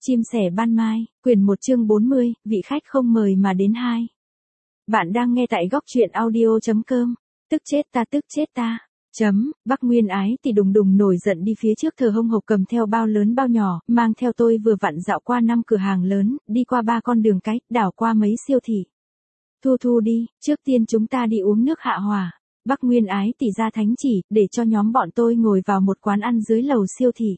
Chim sẻ ban mai, quyển 1 chương 40, vị khách không mời mà đến 2. Bạn đang nghe tại góc truyện audio.com. Tức chết ta. Bắc Nguyên Ái thì đùng đùng nổi giận đi phía trước thờ hông hộc cầm theo bao lớn bao nhỏ, mang theo tôi vừa vặn dạo qua 5 cửa hàng lớn, đi qua 3 con đường cái, đảo qua mấy siêu thị. Thu đi, trước tiên chúng ta đi uống nước hạ hỏa. Bắc Nguyên Ái tỉ ra thánh chỉ, để cho nhóm bọn tôi ngồi vào một quán ăn dưới lầu siêu thị.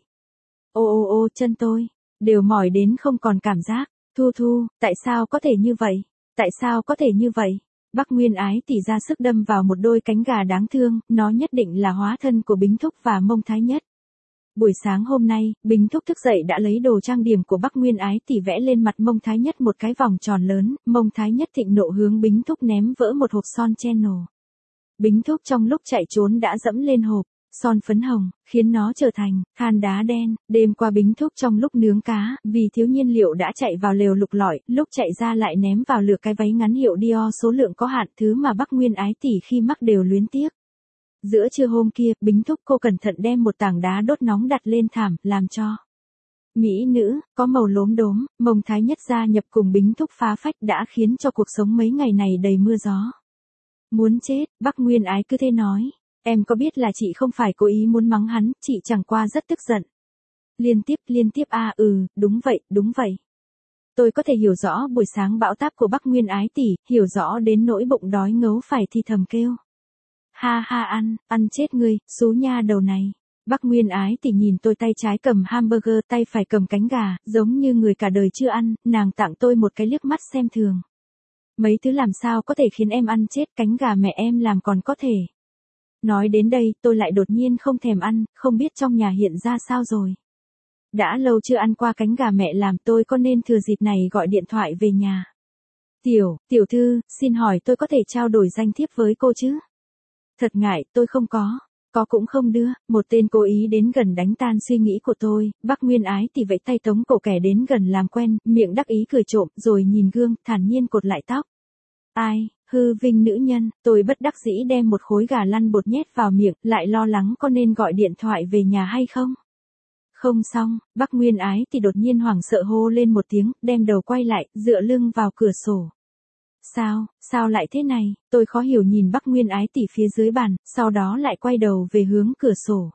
Ô, chân tôi đều mỏi đến không còn cảm giác. Thu, tại sao có thể như vậy? Tại sao có thể như vậy? Bắc Nguyên Ái tỉ ra sức đâm vào một đôi cánh gà đáng thương, nó nhất định là hóa thân của Bính Thúc và Mông Thái Nhất. Buổi sáng hôm nay, Bính Thúc thức dậy đã lấy đồ trang điểm của Bắc Nguyên Ái tỉ vẽ lên mặt Mông Thái Nhất một cái vòng tròn lớn, Mông Thái Nhất thịnh nộ hướng Bính Thúc ném vỡ một hộp son Channel. Bính Thúc trong lúc chạy trốn đã dẫm lên hộp son phấn hồng, khiến nó trở thành than đá đen. Đêm qua Bính Thúc trong lúc nướng cá, vì thiếu nhiên liệu đã chạy vào lều lục lọi, lúc chạy ra lại ném vào lửa cái váy ngắn hiệu Dior số lượng có hạn, thứ mà Bắc Nguyên Ái tỉ khi mắc đều luyến tiếc. Giữa trưa hôm kia, Bính Thúc cô cẩn thận đem một tảng đá đốt nóng đặt lên thảm, làm cho mỹ nữ có màu lốm đốm. Mông Thái Nhất gia nhập cùng Bính Thúc phá phách đã khiến cho cuộc sống mấy ngày này đầy mưa gió. Muốn chết, Bắc Nguyên Ái cứ thế nói. Em có biết là chị không phải cố ý muốn mắng hắn, chị chẳng qua rất tức giận. Liên tiếp đúng vậy. Tôi có thể hiểu rõ buổi sáng bão táp của Bắc Nguyên Ái tỉ, hiểu rõ đến nỗi bụng đói ngấu phải thì thầm kêu. Ha, ăn chết ngươi, xú nha đầu này. Bắc Nguyên Ái tỉ nhìn tôi tay trái cầm hamburger, tay phải cầm cánh gà, giống như người cả đời chưa ăn, nàng tặng tôi một cái liếc mắt xem thường. Mấy thứ làm sao có thể khiến em ăn chết, cánh gà mẹ em làm còn có thể. Nói đến đây, tôi lại đột nhiên không thèm ăn, không biết trong nhà hiện ra sao rồi. Đã lâu chưa ăn qua cánh gà mẹ làm, tôi có nên thừa dịp này gọi điện thoại về nhà. Tiểu thư, xin hỏi tôi có thể trao đổi danh thiếp với cô chứ? Thật ngại, tôi không có cũng không đưa. Một tên cố ý đến gần đánh tan suy nghĩ của tôi. Bắc Nguyên Ái thì vẫy tay tống cổ kẻ đến gần làm quen, miệng đắc ý cười trộm, rồi nhìn gương, thản nhiên cột lại tóc. Ai, hư vinh nữ nhân. Tôi bất đắc dĩ đem một khối gà lăn bột nhét vào miệng, lại lo lắng có nên gọi điện thoại về nhà hay không. Không xong, Bắc Nguyên Ái thì đột nhiên hoảng sợ hô lên một tiếng, đem đầu quay lại, dựa lưng vào cửa sổ. Sao lại thế này? Tôi khó hiểu nhìn Bắc Nguyên Ái tỉ phía dưới bàn, sau đó lại quay đầu về hướng cửa sổ.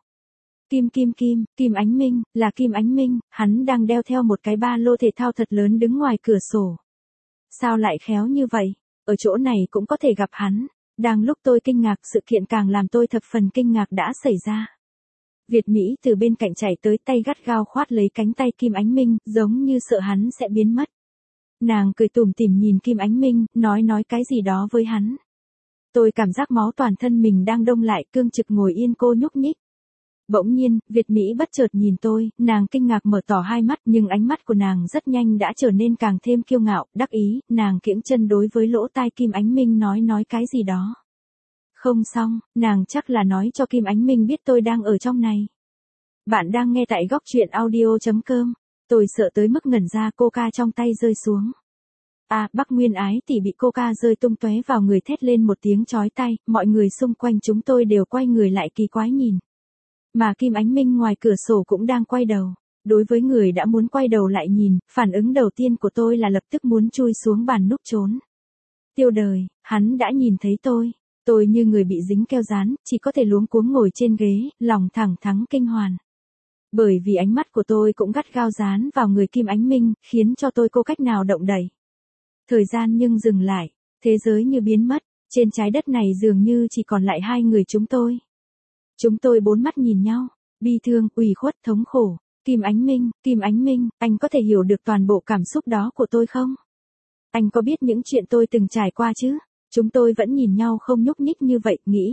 Kim Ánh Minh, là Kim Ánh Minh, hắn đang đeo theo một cái ba lô thể thao thật lớn đứng ngoài cửa sổ. Sao lại khéo như vậy? Ở chỗ này cũng có thể gặp hắn. Đang lúc tôi kinh ngạc, sự kiện càng làm tôi thập phần kinh ngạc đã xảy ra. Việt Mỹ từ bên cạnh chạy tới, tay gắt gao khoát lấy cánh tay Kim Ánh Minh, giống như sợ hắn sẽ biến mất. Nàng cười tủm tỉm nhìn Kim Ánh Minh, nói cái gì đó với hắn. Tôi cảm giác máu toàn thân mình đang đông lại, cương trực ngồi yên cô nhúc nhích. Bỗng nhiên, Việt Mỹ bất chợt nhìn tôi, nàng kinh ngạc mở tỏ hai mắt, nhưng ánh mắt của nàng rất nhanh đã trở nên càng thêm kiêu ngạo, đắc ý, nàng kiễng chân đối với lỗ tai Kim Ánh Minh nói cái gì đó. Không xong, nàng chắc là nói cho Kim Ánh Minh biết tôi đang ở trong này. Bạn đang nghe tại góc truyện audio.com. Tôi sợ tới mức ngẩn ra, coca trong tay rơi xuống. Bắc Nguyên Ái tỉ bị coca rơi tung tóe vào người, thét lên một tiếng chói tai, mọi người xung quanh chúng tôi đều quay người lại kỳ quái nhìn. Mà Kim Ánh Minh ngoài cửa sổ cũng đang quay đầu. Đối với người đã muốn quay đầu lại nhìn, phản ứng đầu tiên của tôi là lập tức muốn chui xuống bàn núp trốn. Tiêu đời, hắn đã nhìn thấy tôi. Tôi như người bị dính keo dán, chỉ có thể luống cuống ngồi trên ghế, lòng thẳng thắng kinh hoàn. Bởi vì ánh mắt của tôi cũng gắt gao dán vào người Kim Ánh Minh, khiến cho tôi cô cách nào động đậy. Thời gian nhưng dừng lại, thế giới như biến mất, trên trái đất này dường như chỉ còn lại hai người chúng tôi. Chúng tôi bốn mắt nhìn nhau, bi thương, ủy khuất, thống khổ. Kim Ánh Minh, anh có thể hiểu được toàn bộ cảm xúc đó của tôi không? Anh có biết những chuyện tôi từng trải qua chứ? Chúng tôi vẫn nhìn nhau không nhúc nhích như vậy, nghĩ.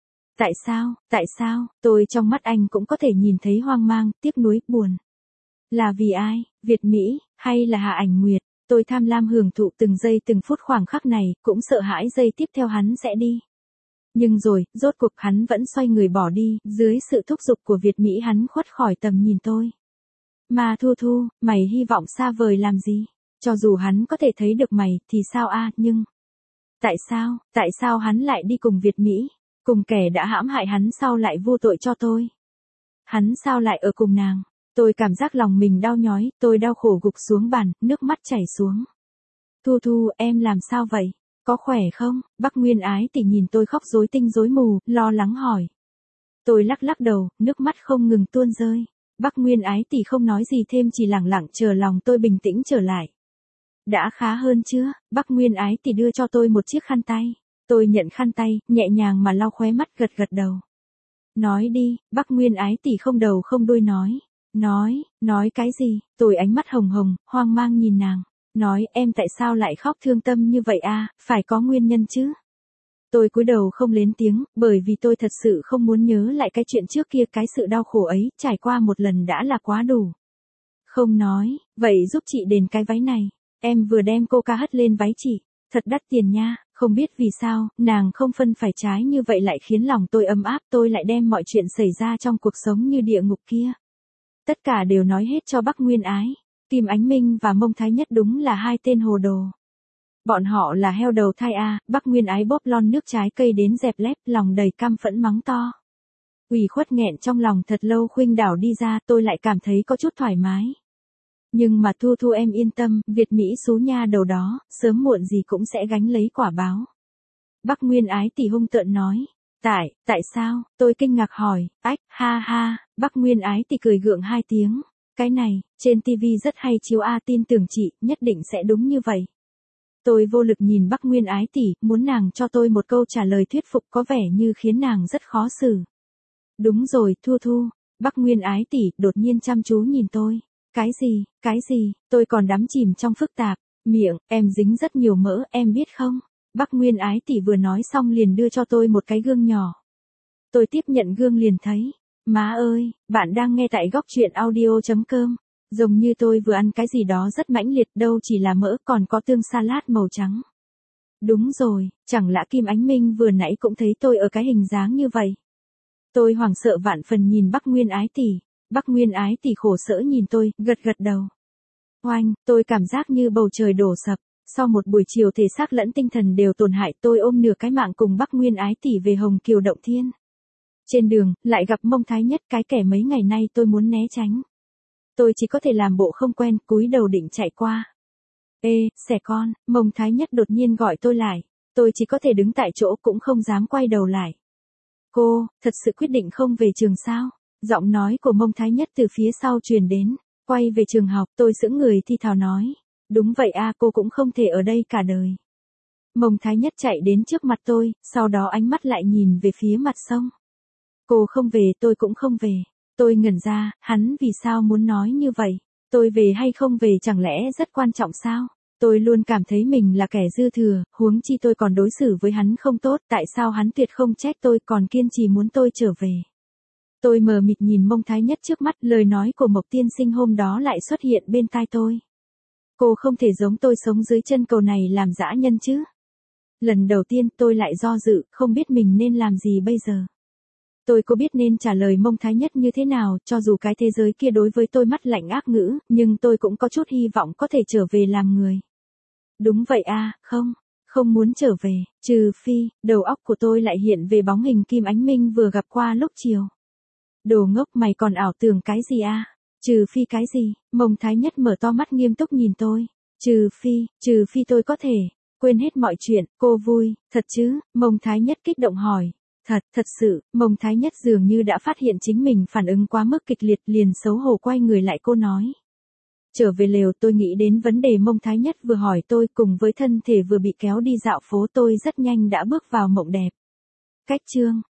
Tại sao, tôi trong mắt anh cũng có thể nhìn thấy hoang mang, tiếc nuối, buồn. Là vì ai, Việt Mỹ, hay là Hạ Ảnh Nguyệt? Tôi tham lam hưởng thụ từng giây từng phút khoảng khắc này, cũng sợ hãi giây tiếp theo hắn sẽ đi. Nhưng rồi, rốt cuộc hắn vẫn xoay người bỏ đi, dưới sự thúc giục của Việt Mỹ hắn khuất khỏi tầm nhìn tôi. Mà Thu, mày hy vọng xa vời làm gì? Cho dù hắn có thể thấy được mày, thì sao nhưng... Tại sao hắn lại đi cùng Việt Mỹ? Cùng kẻ đã hãm hại hắn sau lại vô tội cho tôi. Hắn sao lại ở cùng nàng? Tôi cảm giác lòng mình đau nhói, tôi đau khổ gục xuống bàn, nước mắt chảy xuống. Thu Thu, em làm sao vậy? Có khỏe không? Bắc Nguyên Ái Tỷ nhìn tôi khóc rối tinh rối mù, lo lắng hỏi. Tôi lắc lắc đầu, nước mắt không ngừng tuôn rơi. Bắc Nguyên Ái Tỷ không nói gì thêm, chỉ lặng lặng chờ lòng tôi bình tĩnh trở lại. Đã khá hơn chưa? Bắc Nguyên Ái Tỷ đưa cho tôi một chiếc khăn tay. Tôi nhận khăn tay, nhẹ nhàng mà lau khóe mắt, gật gật đầu. Nói đi, Bắc Nguyên Ái Tỷ không đầu không đuôi nói. Nói cái gì? Tôi ánh mắt hồng hồng, hoang mang nhìn nàng. Nói, em tại sao lại khóc thương tâm như vậy à, phải có nguyên nhân chứ? Tôi cúi đầu không lên tiếng, bởi vì tôi thật sự không muốn nhớ lại cái chuyện trước kia, cái sự đau khổ ấy, trải qua một lần đã là quá đủ. Không nói, vậy giúp chị đền cái váy này. Em vừa đem coca hất lên váy chị, thật đắt tiền nha, không biết vì sao, nàng không phân phải trái như vậy lại khiến lòng tôi ấm áp, tôi lại đem mọi chuyện xảy ra trong cuộc sống như địa ngục kia. Tất cả đều nói hết cho Bắc Nguyên Ái. Kim Ánh Minh và Mông Thái Nhất đúng là hai tên hồ đồ. Bọn họ là heo đầu thai a. Bắc Nguyên Ái bóp lon nước trái cây đến dẹp lép, lòng đầy căm phẫn mắng to. Ủy khuất nghẹn trong lòng thật lâu khuynh đảo đi ra, tôi lại cảm thấy có chút thoải mái. Nhưng mà Thu Thu em yên tâm, Việt Mỹ xú nha đầu đó, sớm muộn gì cũng sẽ gánh lấy quả báo. Bắc Nguyên Ái Tỷ hung tợn nói. Tại sao? Tôi kinh ngạc hỏi. Ách, ha ha. Bắc Nguyên Ái Tỷ cười gượng hai tiếng. Cái này, trên TV rất hay chiếu a, tin tưởng chị, nhất định sẽ đúng như vậy. Tôi vô lực nhìn Bắc Nguyên Ái Tỷ, muốn nàng cho tôi một câu trả lời thuyết phục, có vẻ như khiến nàng rất khó xử. Đúng rồi, Thu Thu. Bắc Nguyên Ái Tỷ đột nhiên chăm chú nhìn tôi. Cái gì, tôi còn đắm chìm trong phức tạp. Miệng, em dính rất nhiều mỡ, em biết không? Bắc Nguyên Ái Tỷ vừa nói xong liền đưa cho tôi một cái gương nhỏ. Tôi tiếp nhận gương liền thấy. Má ơi, bạn đang nghe tại góc truyện audio.com. Giống như tôi vừa ăn cái gì đó rất mãnh liệt, đâu chỉ là mỡ, còn có tương salad màu trắng. Đúng rồi, chẳng lẽ Kim Ánh Minh vừa nãy cũng thấy tôi ở cái hình dáng như vậy. Tôi hoảng sợ vạn phần nhìn Bắc Nguyên Ái Tỷ. Bắc Nguyên Ái Tỷ khổ sở nhìn tôi, gật gật đầu. Oanh, tôi cảm giác như bầu trời đổ sập. Sau một buổi chiều thể xác lẫn tinh thần đều tổn hại, tôi ôm nửa cái mạng cùng Bắc Nguyên Ái Tỷ về Hồng Kiều Động Thiên. Trên đường, lại gặp Mông Thái Nhất, cái kẻ mấy ngày nay tôi muốn né tránh. Tôi chỉ có thể làm bộ không quen, cúi đầu định chạy qua. Ê, xẻ con, Mông Thái Nhất đột nhiên gọi tôi lại. Tôi chỉ có thể đứng tại chỗ cũng không dám quay đầu lại. Cô, thật sự quyết định không về trường sao? Giọng nói của Mông Thái Nhất từ phía sau truyền đến. Quay về trường học, tôi sững người thi thào nói. Đúng vậy a, cô cũng không thể ở đây cả đời. Mông Thái Nhất chạy đến trước mặt tôi, sau đó ánh mắt lại nhìn về phía mặt sông. Cô không về, tôi cũng không về. Tôi ngẩn ra, hắn vì sao muốn nói như vậy? Tôi về hay không về chẳng lẽ rất quan trọng sao? Tôi luôn cảm thấy mình là kẻ dư thừa, huống chi tôi còn đối xử với hắn không tốt, tại sao hắn tuyệt không trách tôi còn kiên trì muốn tôi trở về? Tôi mờ mịt nhìn Mông Thái Nhất trước mắt, lời nói của Mộc tiên sinh hôm đó lại xuất hiện bên tai tôi. Cô không thể giống tôi sống dưới chân cầu này làm dã nhân chứ. Lần đầu tiên tôi lại do dự, không biết mình nên làm gì bây giờ. Tôi có biết nên trả lời Mông Thái Nhất như thế nào, cho dù cái thế giới kia đối với tôi mắt lạnh ác ngữ, nhưng tôi cũng có chút hy vọng có thể trở về làm người. Đúng vậy a, không muốn trở về, trừ phi, đầu óc của tôi lại hiện về bóng hình Kim Ánh Minh vừa gặp qua lúc chiều. Đồ ngốc, mày còn ảo tưởng cái gì a? Trừ phi cái gì? Mông Thái Nhất mở to mắt nghiêm túc nhìn tôi. Trừ phi tôi có thể quên hết mọi chuyện. Cô vui, thật chứ? Mông Thái Nhất kích động hỏi. Thật sự. Mông Thái Nhất dường như đã phát hiện chính mình phản ứng quá mức kịch liệt, liền xấu hổ quay người lại. Cô nói. Trở về lều, tôi nghĩ đến vấn đề Mông Thái Nhất vừa hỏi tôi, cùng với thân thể vừa bị kéo đi dạo phố, tôi rất nhanh đã bước vào mộng đẹp. Cách chương